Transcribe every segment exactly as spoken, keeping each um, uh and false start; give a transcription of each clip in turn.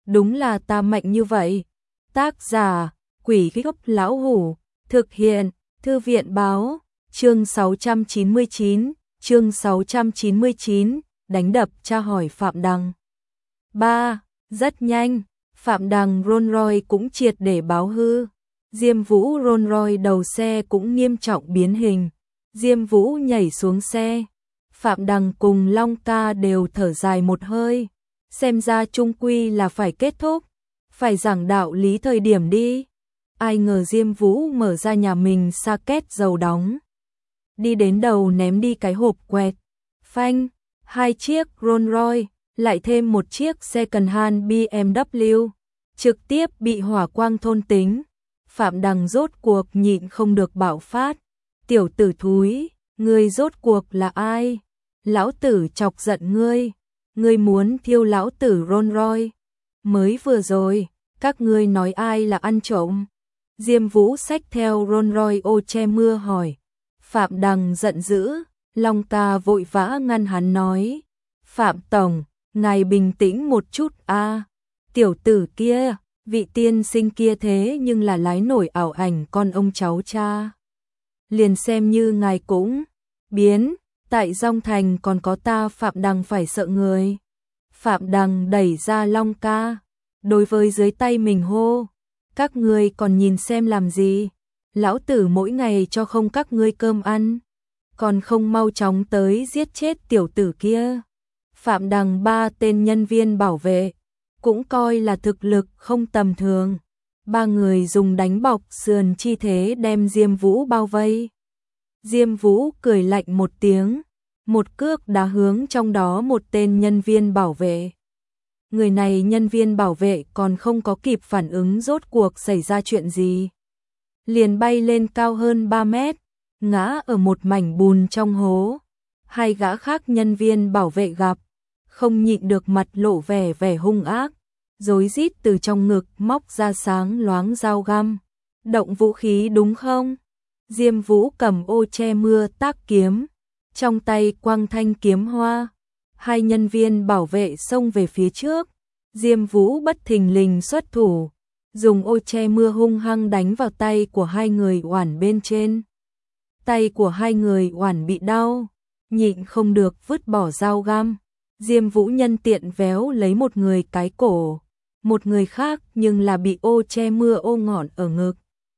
đúng là ta mạnh như vậy. Tác giả, Quỷ Gốc Lão Hủ, thực hiện, Thư viện Báo, chương sáu trăm chín mươi chín, chương sáu trăm chín mươi chín, đánh đập tra hỏi Phạm Đằng. ba. Rất nhanh, Phạm Đằng Rolls Royce cũng triệt để báo hư. Diêm Vũ Rolls Royce đầu xe cũng nghiêm trọng biến hình. Diêm Vũ nhảy xuống xe. Phạm Đằng cùng Long Ca đều thở dài một hơi. Xem ra chung quy là phải kết thúc. Phải giảng đạo lý thời điểm đi. Ai ngờ Diêm Vũ mở ra nhà mình sa két dầu đóng. Đi đến đầu ném đi cái hộp quẹt. Phanh, hai chiếc Rolls Royce, lại thêm một chiếc second hand bê em vê, trực tiếp bị hỏa quang thôn tính. Phạm Đằng rốt cuộc nhịn không được bạo phát. Tiểu tử thúi, ngươi rốt cuộc là ai? Lão tử chọc giận ngươi. Ngươi muốn thiêu lão tử Rolls Royce. Mới vừa rồi, các ngươi nói ai là ăn trộm? Diêm Vũ xách theo Rolls Royce ô che mưa hỏi. Phạm Đằng giận dữ, Long Ca vội vã ngăn hắn nói. Phạm Tổng, ngài bình tĩnh một chút a. Tiểu tử kia, vị tiên sinh kia thế nhưng là lái nổi ảo ảnh con ông cháu cha. Liền xem như ngài cũng biến, tại Dong Thành còn có ta Phạm Đằng phải sợ người. Phạm Đằng đẩy ra Long Ca, đối với dưới tay mình hô. Các ngươi còn nhìn xem làm gì? Lão tử mỗi ngày cho không các ngươi cơm ăn, còn không mau chóng tới giết chết tiểu tử kia. Phạm Đằng ba tên nhân viên bảo vệ, cũng coi là thực lực không tầm thường. Ba người dùng đánh bọc sườn chi thế đem Diêm Vũ bao vây. Diêm Vũ cười lạnh một tiếng, một cước đá hướng trong đó một tên nhân viên bảo vệ. Người này nhân viên bảo vệ còn không có kịp phản ứng rốt cuộc xảy ra chuyện gì. Liền bay lên cao hơn ba mét, ngã ở một mảnh bùn trong hố. Hai gã khác nhân viên bảo vệ gặp, không nhịn được mặt lộ vẻ vẻ hung ác, rối rít từ trong ngực móc ra sáng loáng dao găm. Động vũ khí đúng không? Diêm Vũ cầm ô che mưa tác kiếm, trong tay quăng thanh kiếm hoa. Hai nhân viên bảo vệ xông về phía trước. Diêm Vũ bất thình lình xuất thủ, dùng ô che mưa hung hăng đánh vào tay của hai người oản bên trên. Tay của hai người oản bị đau, nhịn không được vứt bỏ dao găm. Diêm Vũ nhân tiện véo lấy một người cái cổ, một người khác nhưng là bị ô che mưa ô ngọn ở ngực.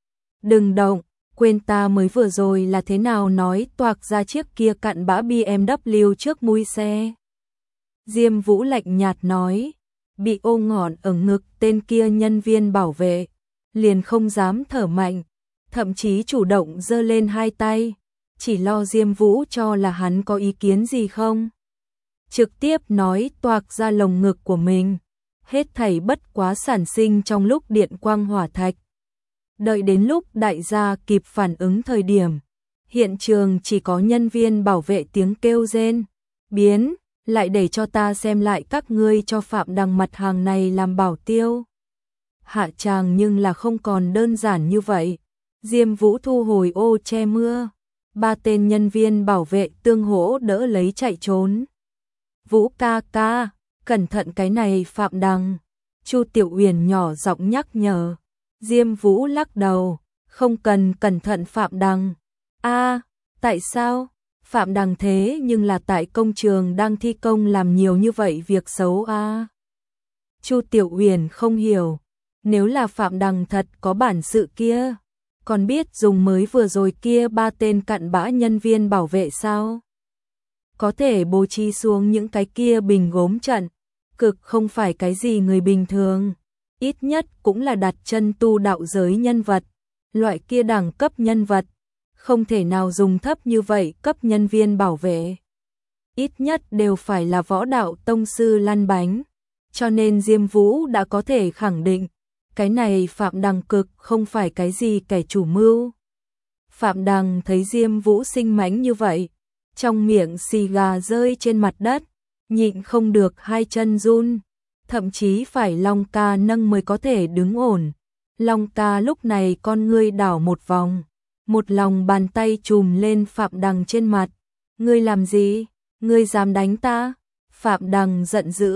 Đừng động, quên ta mới vừa rồi là thế nào nói toạc ra chiếc kia cặn bã bê em vê trước mui xe. Diêm Vũ lạnh nhạt nói, bị ô ngọn ở ngực tên kia nhân viên bảo vệ, liền không dám thở mạnh, thậm chí chủ động giơ lên hai tay, chỉ lo Diêm Vũ cho là hắn có ý kiến gì không. Trực tiếp nói toạc ra lồng ngực của mình, hết thảy bất quá sản sinh trong lúc điện quang hỏa thạch. Đợi đến lúc đại gia kịp phản ứng thời điểm, hiện trường chỉ có nhân viên bảo vệ tiếng kêu rên, biến, lại để cho ta xem lại các ngươi cho Phạm Đằng mặt hàng này làm bảo tiêu. Hạ tràng nhưng là không còn đơn giản như vậy. Diêm Vũ thu hồi ô che mưa, ba tên nhân viên bảo vệ tương hỗ đỡ lấy chạy trốn. Vũ ca ca, cẩn thận cái này Phạm Đằng. Chu Tiểu Uyển nhỏ giọng nhắc nhở. Diêm Vũ lắc đầu, không cần cẩn thận Phạm Đằng. A, tại sao? Phạm Đằng thế nhưng là tại công trường đang thi công làm nhiều như vậy việc xấu a. À? Chu Tiểu Uyển không hiểu, nếu là Phạm Đằng thật có bản sự kia, còn biết dùng mới vừa rồi kia ba tên cặn bã nhân viên bảo vệ sao? Có thể bố trí xuống những cái kia bình gốm trận, cực không phải cái gì người bình thường, ít nhất cũng là đặt chân tu đạo giới nhân vật, loại kia đẳng cấp nhân vật. Không thể nào dùng thấp như vậy cấp nhân viên bảo vệ. Ít nhất đều phải là võ đạo tông sư lăn bánh. Cho nên Diêm Vũ đã có thể khẳng định, cái này Phạm Đằng cực không phải cái gì kẻ chủ mưu. Phạm Đằng thấy Diêm Vũ sinh mãnh như vậy, trong miệng xì gà rơi trên mặt đất, nhịn không được hai chân run, thậm chí phải Long Ca nâng mới có thể đứng ổn. Long Ca lúc này con ngươi đảo một vòng, một lòng bàn tay chùm lên Phạm Đằng trên mặt. Ngươi làm gì? Ngươi dám đánh ta? Phạm Đằng giận dữ,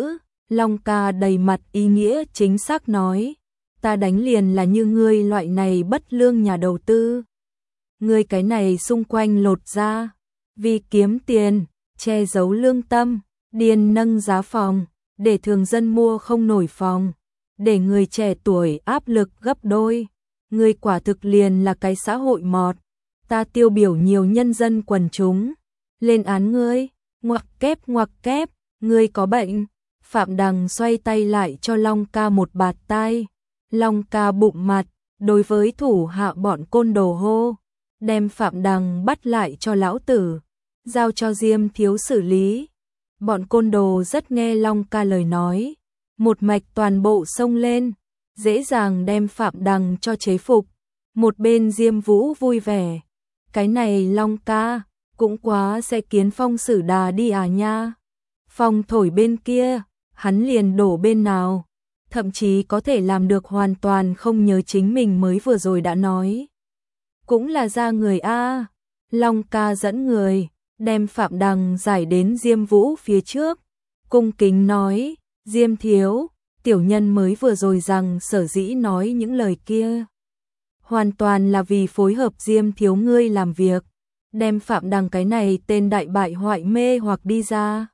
Long ca đầy mặt ý nghĩa chính xác nói, ta đánh liền là như ngươi loại này bất lương nhà đầu tư. Ngươi cái này xung quanh lột ra, vì kiếm tiền, che giấu lương tâm, điên nâng giá phòng, để thường dân mua không nổi phòng, để người trẻ tuổi áp lực gấp đôi. Ngươi quả thực liền là cái xã hội mọt, ta tiêu biểu nhiều nhân dân quần chúng, lên án ngươi, ngoặc kép ngoặc kép, ngươi có bệnh. Phạm Đằng xoay tay lại cho Long ca một bạt tai, Long ca bụng mặt, đối với thủ hạ bọn côn đồ hô, đem Phạm Đằng bắt lại cho lão tử, giao cho Diêm thiếu xử lý. Bọn côn đồ rất nghe Long ca lời nói, một mạch toàn bộ xông lên, dễ dàng đem Phạm Đằng cho chế phục. Một bên Diêm Vũ vui vẻ, cái này Long ca, cũng quá sẽ kiến phong xử đà đi à nha. Phong thổi bên kia, hắn liền đổ bên nào, thậm chí có thể làm được hoàn toàn không nhớ chính mình mới vừa rồi đã nói. Cũng là ra người a. Long ca dẫn người, đem Phạm Đằng giải đến Diêm Vũ phía trước, cung kính nói, Diêm thiếu, tiểu nhân mới vừa rồi rằng sở dĩ nói những lời kia, hoàn toàn là vì phối hợp Diêm thiếu ngươi làm việc, đem Phạm Đằng cái này tên đại bại hoại mê hoặc đi ra.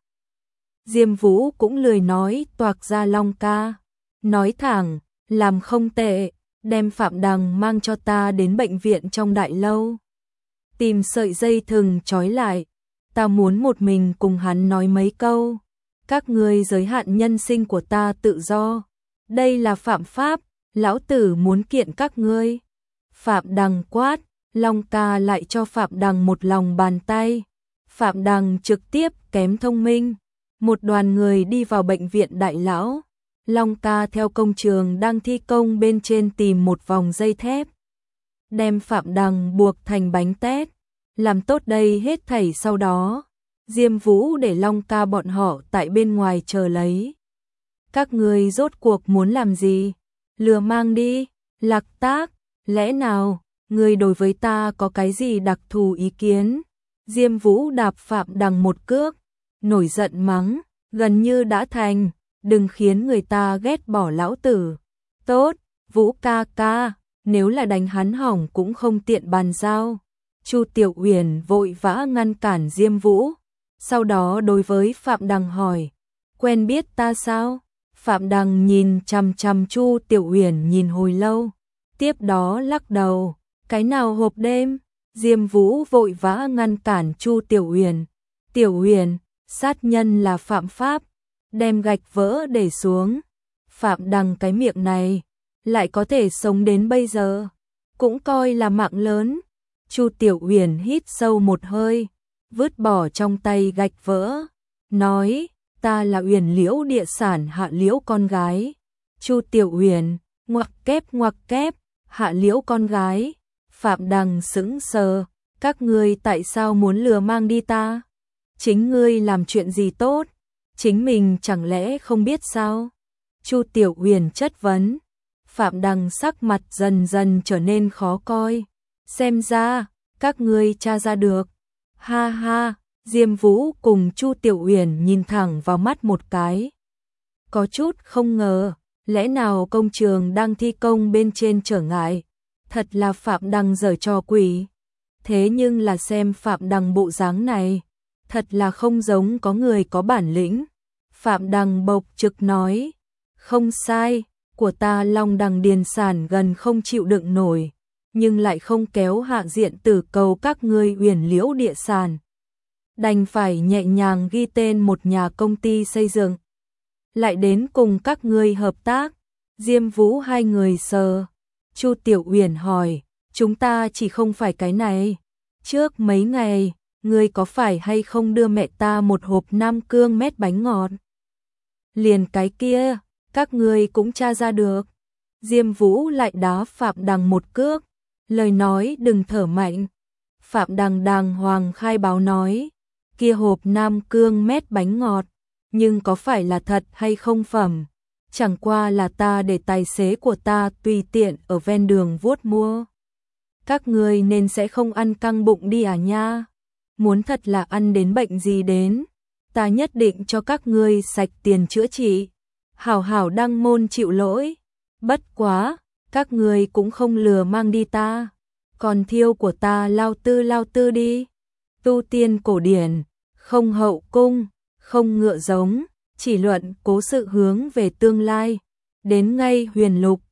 Diêm Vũ cũng lười nói toạc ra Long ca, nói thẳng, làm không tệ, đem Phạm Đằng mang cho ta đến bệnh viện trong đại lâu. Tìm sợi dây thừng trói lại, ta muốn một mình cùng hắn nói mấy câu. Các ngươi giới hạn nhân sinh của ta tự do, đây là phạm pháp, lão tử muốn kiện các ngươi. Phạm Đằng quát, Long ca lại cho Phạm Đằng một lòng bàn tay. Phạm Đằng trực tiếp kém thông minh. Một đoàn người đi vào bệnh viện đại lão. Long ca theo công trường đang thi công bên trên tìm một vòng dây thép, đem Phạm Đằng buộc thành bánh tét. Làm tốt đây hết thảy sau đó, Diêm Vũ để Long ca bọn họ tại bên ngoài chờ lấy. Các ngươi rốt cuộc muốn làm gì? Lừa mang đi, Lạc Tác, lẽ nào ngươi đối với ta có cái gì đặc thù ý kiến? Diêm Vũ đạp Phạm Đằng một cước, nổi giận mắng, gần như đã thành, đừng khiến người ta ghét bỏ lão tử. Tốt, Vũ ca ca, nếu là đánh hắn hỏng cũng không tiện bàn giao. Chu Tiểu Uyển vội vã ngăn cản Diêm Vũ, sau đó đối với Phạm Đằng hỏi, quen biết ta sao? Phạm Đằng nhìn chằm chằm Chu Tiểu Uyển nhìn hồi lâu, tiếp đó lắc đầu, cái nào hộp đêm? Diêm Vũ vội vã ngăn cản Chu Tiểu Uyển, Tiểu Uyển, sát nhân là phạm pháp, đem gạch vỡ để xuống. Phạm Đằng cái miệng này, lại có thể sống đến bây giờ, cũng coi là mạng lớn. Chu Tiểu Uyển hít sâu một hơi, vứt bỏ trong tay gạch vỡ, nói, ta là Uyển Liễu địa sản Hạ Liễu con gái. Chu Tiểu Uyển, ngoặc kép ngoặc kép, Hạ Liễu con gái. Phạm Đằng sững sờ, các ngươi tại sao muốn lừa mang đi ta? Chính ngươi làm chuyện gì tốt, chính mình chẳng lẽ không biết sao? Chu Tiểu Uyển chất vấn. Phạm Đằng sắc mặt dần dần trở nên khó coi, xem ra các ngươi tra ra được. Ha ha, Diêm Vũ cùng Chu Tiểu Uyển nhìn thẳng vào mắt một cái, có chút không ngờ, lẽ nào công trường đang thi công bên trên trở ngại, thật là Phạm Đằng giở trò quỷ. Thế nhưng là xem Phạm Đằng bộ dáng này, thật là không giống có người có bản lĩnh. Phạm Đằng bộc trực nói, không sai, của ta Long Đằng điền sản gần không chịu đựng nổi, nhưng lại không kéo hạ diện tử cầu các ngươi Uyển Liễu địa sản. Đành phải nhẹ nhàng ghi tên một nhà công ty xây dựng, lại đến cùng các ngươi hợp tác. Diêm Vũ hai người sờ. Chu Tiểu Uyển hỏi, chúng ta chỉ không phải cái này. Trước mấy ngày, ngươi có phải hay không đưa mẹ ta một hộp Nam Cương mét bánh ngọt? Liền cái kia, các ngươi cũng tra ra được. Diêm Vũ lại đá Phạm Đằng một cước, lời nói đừng thở mạnh. Phạm Đằng đàng hoàng khai báo nói, kia hộp Nam Cương mét bánh ngọt, nhưng có phải là thật hay không phẩm? Chẳng qua là ta để tài xế của ta tùy tiện ở ven đường vuốt mua. Các ngươi nên sẽ không ăn căng bụng đi à nha. Muốn thật là ăn đến bệnh gì đến, ta nhất định cho các ngươi sạch tiền chữa trị. hảo hảo đăng môn chịu lỗi. Bất quá, các người cũng không lừa mang đi ta. Còn thiêu của ta lao tư lao tư đi. Tu tiên cổ điển, không hậu cung, không ngựa giống, chỉ luận cố sự hướng về tương lai. Đến ngay huyền lục,